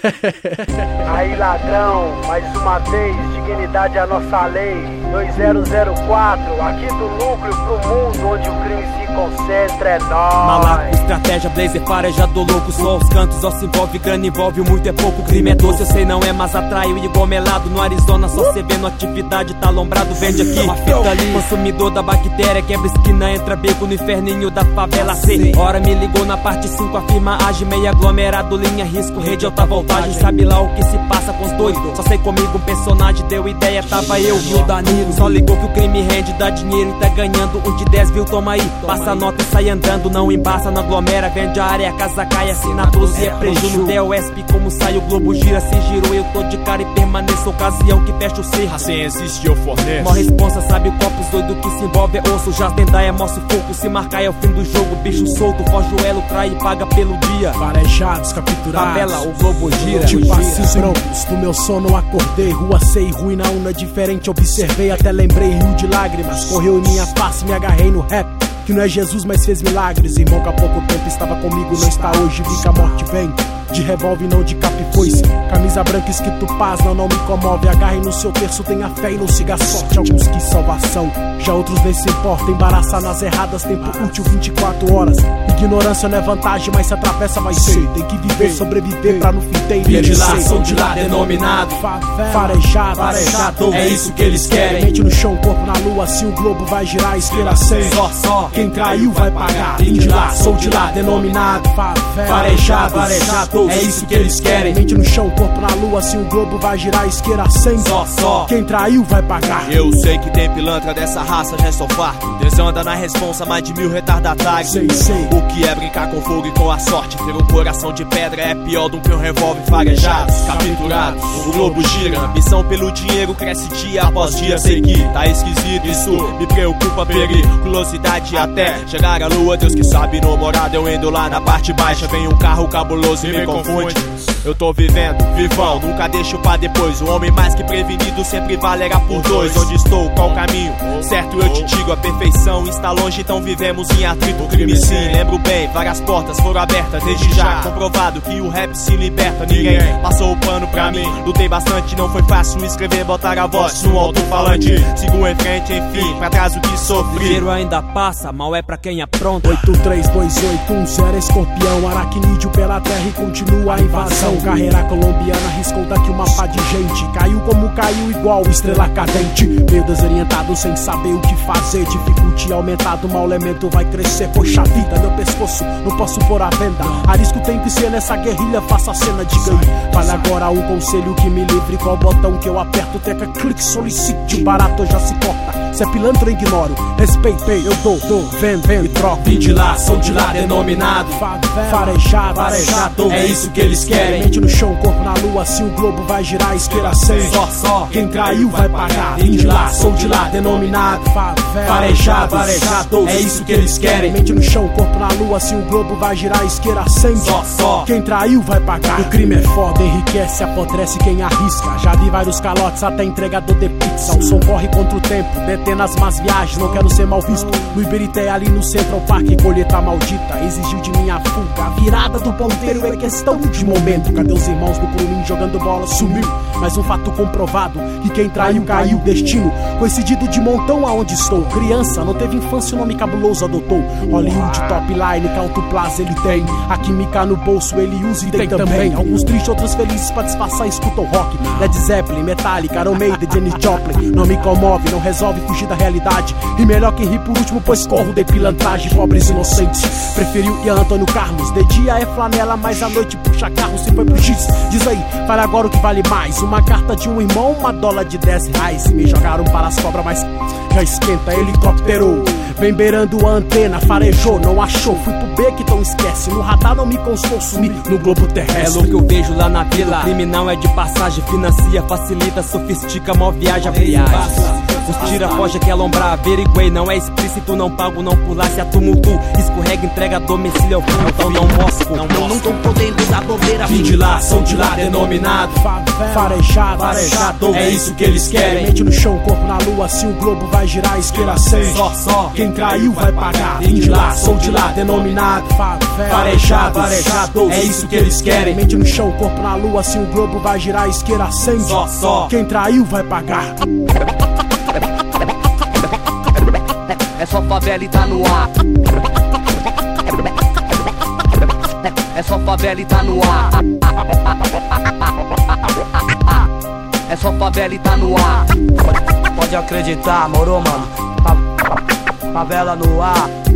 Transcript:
Aí ladrão, mais uma vez, dignidade é a nossa lei. 2004, aqui do núcleo pro mundo onde o crime se concentra, é nóis. Malaco, estratégia, blazer, farejado louco. Só os cantos, ó se envolve, grana envolve, muito é pouco. Crime é doce, eu sei não é, mas atraiu igual melado. No Arizona só cê vendo atividade, tá alombrado, vende aqui. Uma fita ali, consumidor da bactéria, quebra esquina, entra beco no inferninho da favela C. Hora me ligou na parte 5, afirma age, meio aglomerado, linha risco, rede alta voltagem. Sabe lá o que se passa com os dois, só sei comigo um personagem, deu ideia, tava eu e o Danilo. Só ligou que o crime rende, dá dinheiro e tá ganhando. Um de 10, viu, toma aí, passa a nota e sai andando. Não embaça, não aglomera, vende a área, casa cai, assina a blusa e é prejuízo no DEOSP. Como sai o globo gira, se girou, eu tô de cara e permaneço. Ocasião que fecha o cerro, assim existe, eu forneço. Mó responsa, sabe copos doido que se envolve é osso. Já tentar é mó sufoco, se marcar é o fim do jogo. Bicho solto, foge o elo, trai e paga pelo dia. Farejados, capturados, tabela, o globo gira. Tipo assim broncos, do meu sono acordei. Rua sei, ruim na una diferente, observei. Até lembrei, rio de lágrimas correu em minha face, me agarrei no rap. Que não é Jesus, mas fez milagres. Irmão que há pouco tempo estava comigo, não está hoje. Vi que a morte vem de revólver, não de capa e foice. Camisa branca escrito paz, não me comove. Agarre no seu terço, tenha fé e não siga a sorte. Alguns quis salvação, já outros nem se importam. Embaraçar nas erradas, tempo útil 24 horas. Ignorância não é vantagem, mas se atravessa vai ser. Tem que viver, sobreviver pra no fim ter vigilação de lá denominado farejado, é isso que eles querem. Mente no chão, corpo na lua, assim o globo vai girar. Esquerda sem, só quem traiu vai pagar. Vim de lá, sou de lá, denominado farejado, é isso que eles querem. Mente no chão, corpo na lua, assim o globo vai girar. Esquerda sem, só quem traiu vai pagar. Eu sei que tem pilantra dessa raça, já sou farto. Desanda na responsa, mais de 1000 retardatários. Sei. O que é brincar com fogo e com a sorte? Ter um coração de pedra é pior do que um revólver farejado. Capturado, o globo gira. Ambição pelo dinheiro cresce dia após dia. Sei que tá esquisito, isso me preocupa. Periculosidade até chegar à lua. Deus que sabe, no morado eu indo lá na parte baixa. Vem um carro cabuloso e me confunde. Eu tô vivendo, vivão, nunca deixo pra depois. O homem mais que prevenido sempre valerá por dois. Onde estou, qual o caminho? Certo, eu te digo, a perfeição está longe, então vivemos em atrito. Crime sim, lembro bem, várias portas foram abertas desde já. Comprovado que o rap se liberta, ninguém passou o pano pra mim. Lutei bastante, não foi fácil escrever, botar a voz no alto-falante. Sigo em frente, enfim, pra trás o que sofri. O dinheiro ainda passa, mal é pra quem apronta. 832810 escorpião, aracnídeo pela terra e continua a invasão. Carreira colombiana riscou daqui uma pá de gente. Caiu como caiu, igual estrela cadente. Meio desorientado, sem saber o que fazer. Dificuldade aumentado, mau elemento vai crescer. Poxa vida, meu pescoço, não posso pôr à venda. Arrisco tem que ser nessa guerrilha, faça a cena, diga aí. Fale agora um conselho que me livre. Qual botão que eu aperto, teca, clique, solicite. Barato já se corta, se é pilantra eu ignoro. Respeitei, eu dou, vendo e troco. Vim de lá, sou de lá, denominado farejado, é isso que eles querem. Mente no chão, corpo na lua, assim o globo vai girar. Esquerda sem, só quem traiu vai pagar. Vim de lá, sou de lá, denominado farejado, é isso que eles querem. Mente no chão, corpo na lua, assim o globo vai girar. Esquerda sem, só quem traiu vai pagar. O crime é foda, enriquece, apodrece quem arrisca. Já vi vários calotes, até entregador de pizza. O som corre contra o tempo, detendo as más viagens. Não quero ser mal visto, no Iberité ali no Central Park. Colheita maldita, exigiu de minha fuga. A virada do ponteiro é questão de momento. Cadê os irmãos do Crunim jogando bola? Sumiu, mas um fato comprovado, que quem traiu caiu. Destino coincidido de montão aonde estou. Criança, não teve infância, o nome cabuloso adotou. Hollywood, top line, Calto Plaza ele tem. A química no bolso ele usa e tem também. Alguns tristes, outros felizes pra disfarçar, escutam rock. Led Zeppelin, Metallica, Iron Maiden, Janis Joplin. Não me comove, não resolve fugir da realidade. E melhor quem ri por último, pois corro de pilantragem. Pobres inocentes, preferiu ir a Antônio Carlos. De dia é flanela, mas à noite puxa carro. Se foi pro X, diz aí, fale agora o que vale mais. Uma carta de um irmão, uma dólar de 10 reais. Me jogaram para as cobras, mas já esquenta, helicóptero. Vem beirando a antena, farejou, não achou. Fui pro B que então esquece, no radar não me constou. Sumi no globo terrestre. É o que eu vejo lá na vila. Criminal é de passagem, financia, facilita, sofistica, mó viaja, viagem. Os tira foge que alombrar, averiguei. Não é explícito, não pago, não pular, se atumultu. Escorrega, entrega, domicílio, então não mosco. Não tô podendo dar bobeira. Vim de lá, sou de lá, denominado Farejado, é isso que eles querem. Mente no chão, corpo na lua, assim o globo vai girar, esquerda sente. Só, quem traiu vai pagar. vim de lá, sou de lá, denominado Farejado, é isso que eles querem. Mente no chão, corpo na lua, assim o globo vai girar, esquerda sente. Só, quem traiu vai pagar. É só favela e tá no ar. É só favela e tá no ar. É só favela e tá no ar. Pode acreditar, moro, mano. Favela no ar.